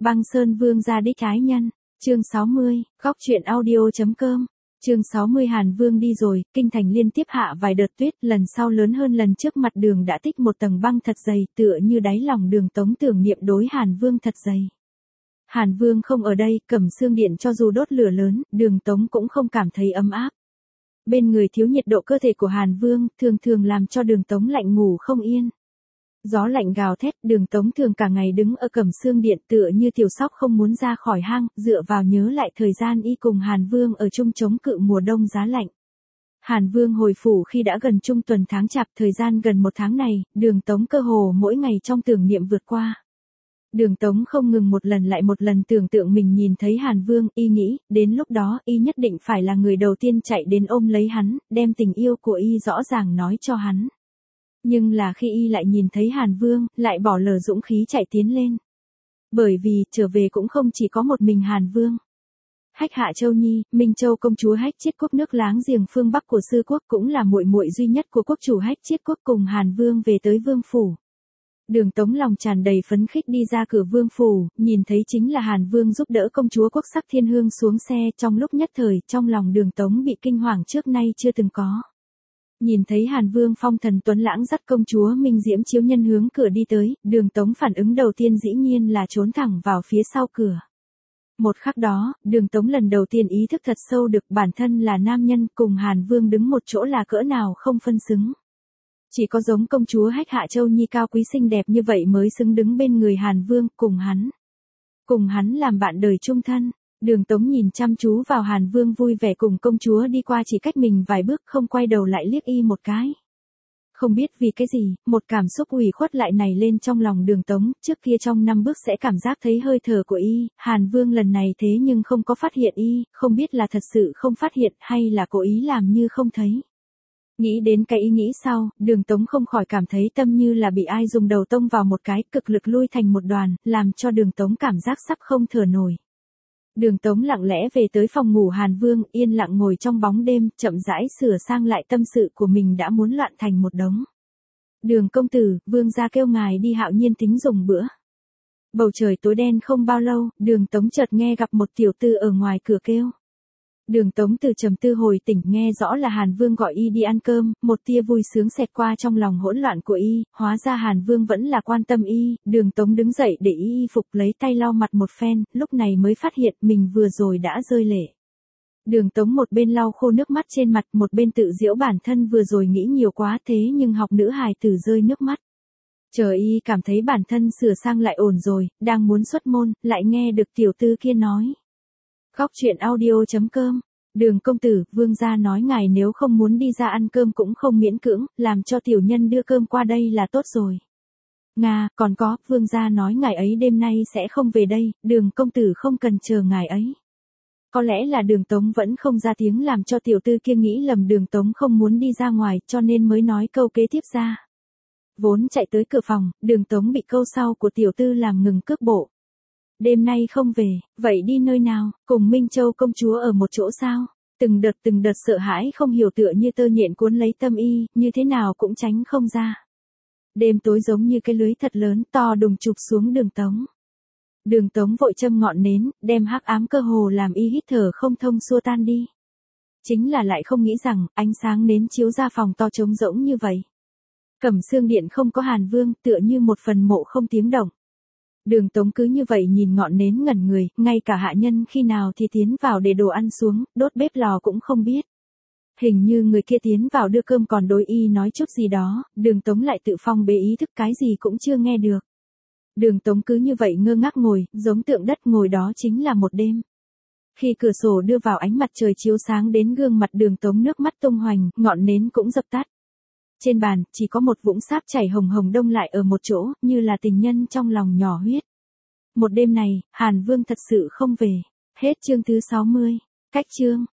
Băng Sơn Vương gia đích ái nhân, chương 60, góc truyện audio.com, chương 60 Hàn Vương đi rồi, kinh thành liên tiếp hạ vài đợt tuyết, lần sau lớn hơn lần trước mặt đường đã tích một tầng băng thật dày, tựa như đáy lòng Đường Tống tưởng niệm đối Hàn Vương thật dày. Hàn Vương không ở đây, Cẩm Xương Điện cho dù đốt lửa lớn, Đường Tống cũng không cảm thấy ấm áp. Bên người thiếu nhiệt độ cơ thể của Hàn Vương, thường thường làm cho Đường Tống lạnh ngủ không yên. Gió lạnh gào thét, Đường Tống thường cả ngày đứng ở Cẩm Xương Điện tựa như tiểu sóc không muốn ra khỏi hang, dựa vào nhớ lại thời gian y cùng Hàn Vương ở chung chống cự mùa đông giá lạnh. Hàn Vương hồi phủ khi đã gần trung tuần tháng chạp, thời gian gần một tháng này, Đường Tống cơ hồ mỗi ngày trong tưởng niệm vượt qua. Đường Tống không ngừng một lần lại một lần tưởng tượng mình nhìn thấy Hàn Vương, y nghĩ, đến lúc đó y nhất định phải là người đầu tiên chạy đến ôm lấy hắn, đem tình yêu của y rõ ràng nói cho hắn. Nhưng là khi y lại nhìn thấy Hàn Vương, lại bỏ lờ dũng khí chạy tiến lên. Bởi vì, trở về cũng không chỉ có một mình Hàn Vương. Hách Hạ Châu Nhi, Minh Châu công chúa Hách Chiết Quốc nước láng giềng phương Bắc của Sư Quốc cũng là muội muội duy nhất của quốc chủ Hách Chiết Quốc cùng Hàn Vương về tới vương phủ. Đường Tống lòng tràn đầy phấn khích đi ra cửa vương phủ, nhìn thấy chính là Hàn Vương giúp đỡ công chúa Quốc Sắc Thiên Hương xuống xe, trong lúc nhất thời, trong lòng Đường Tống bị kinh hoàng trước nay chưa từng có. Nhìn thấy Hàn Vương phong thần tuấn lãng dắt công chúa Minh Diễm Chiếu Nhân hướng cửa đi tới, Đường Tống phản ứng đầu tiên dĩ nhiên là trốn thẳng vào phía sau cửa. Một khắc đó, Đường Tống lần đầu tiên ý thức thật sâu được bản thân là nam nhân cùng Hàn Vương đứng một chỗ là cỡ nào không phân xứng. Chỉ có giống công chúa Hách Hạ Châu Nhi cao quý xinh đẹp như vậy mới xứng đứng bên người Hàn Vương cùng hắn. Cùng hắn làm bạn đời chung thân. Đường Tống nhìn chăm chú vào Hàn Vương vui vẻ cùng công chúa đi qua chỉ cách mình vài bước không quay đầu lại liếc y một cái. Không biết vì cái gì, một cảm xúc ủy khuất lại nảy lên trong lòng Đường Tống, trước kia trong 5 bước sẽ cảm giác thấy hơi thở của y, Hàn Vương lần này thế nhưng không có phát hiện y, không biết là thật sự không phát hiện hay là cố ý làm như không thấy. Nghĩ đến cái ý nghĩ sau, Đường Tống không khỏi cảm thấy tâm như là bị ai dùng đầu tông vào một cái, cực lực lui thành một đoàn, làm cho Đường Tống cảm giác sắp không thở nổi. Đường Tống lặng lẽ về tới phòng ngủ Hàn Vương, yên lặng ngồi trong bóng đêm, chậm rãi sửa sang lại tâm sự của mình đã muốn loạn thành một đống. Đường công tử, Vương gia kêu ngài đi Hạo Nhiên Tính dùng bữa. Bầu trời tối đen không bao lâu, Đường Tống chợt nghe gặp một tiểu tư ở ngoài cửa kêu. Đường Tống từ trầm tư hồi tỉnh nghe rõ là Hàn Vương gọi y đi ăn cơm, một tia vui sướng xẹt qua trong lòng hỗn loạn của y, hóa ra Hàn Vương vẫn là quan tâm y, Đường Tống đứng dậy để y phục lấy tay lau mặt một phen, lúc này mới phát hiện mình vừa rồi đã rơi lệ. Đường Tống một bên lau khô nước mắt trên mặt, một bên tự giễu bản thân vừa rồi nghĩ nhiều quá thế nhưng học nữ hài tử rơi nước mắt. Chờ y cảm thấy bản thân sửa sang lại ổn rồi, đang muốn xuất môn, lại nghe được tiểu tư kia nói. Góc truyện audio.com, Đường công tử, Vương gia nói ngài nếu không muốn đi ra ăn cơm cũng không miễn cưỡng, làm cho tiểu nhân đưa cơm qua đây là tốt rồi. Nga, còn có, Vương gia nói ngài ấy đêm nay sẽ không về đây, Đường công tử không cần chờ ngài ấy. Có lẽ là Đường Tống vẫn không ra tiếng làm cho tiểu tư kia nghĩ lầm Đường Tống không muốn đi ra ngoài cho nên mới nói câu kế tiếp ra. Vốn chạy tới cửa phòng, Đường Tống bị câu sau của tiểu tư làm ngừng cước bộ. Đêm nay không về, vậy đi nơi nào, cùng Minh Châu công chúa ở một chỗ sao? Từng đợt sợ hãi không hiểu tựa như tơ nhện cuốn lấy tâm y, như thế nào cũng tránh không ra. Đêm tối giống như cái lưới thật lớn to đùng chụp xuống Đường Tống. Đường Tống vội châm ngọn nến, đem hắc ám cơ hồ làm y hít thở không thông xua tan đi. Chính là lại không nghĩ rằng, ánh sáng nến chiếu ra phòng to trống rỗng như vậy. Cẩm Xương Điện không có Hàn Vương, tựa như một phần mộ không tiếng động. Đường Tống cứ như vậy nhìn ngọn nến ngẩn người, ngay cả hạ nhân khi nào thì tiến vào để đồ ăn xuống, đốt bếp lò cũng không biết. Hình như người kia tiến vào đưa cơm còn đối y nói chút gì đó, Đường Tống lại tự phong bế ý thức cái gì cũng chưa nghe được. Đường Tống cứ như vậy ngơ ngác ngồi, giống tượng đất ngồi đó chính là một đêm. Khi cửa sổ đưa vào ánh mặt trời chiếu sáng đến gương mặt Đường Tống nước mắt tung hoành, ngọn nến cũng dập tắt. Trên bàn, chỉ có một vũng sáp chảy hồng hồng đông lại ở một chỗ, như là tình nhân trong lòng nhỏ huyết. Một đêm này, Hàn Vương thật sự không về. Hết chương thứ 60. Cách chương.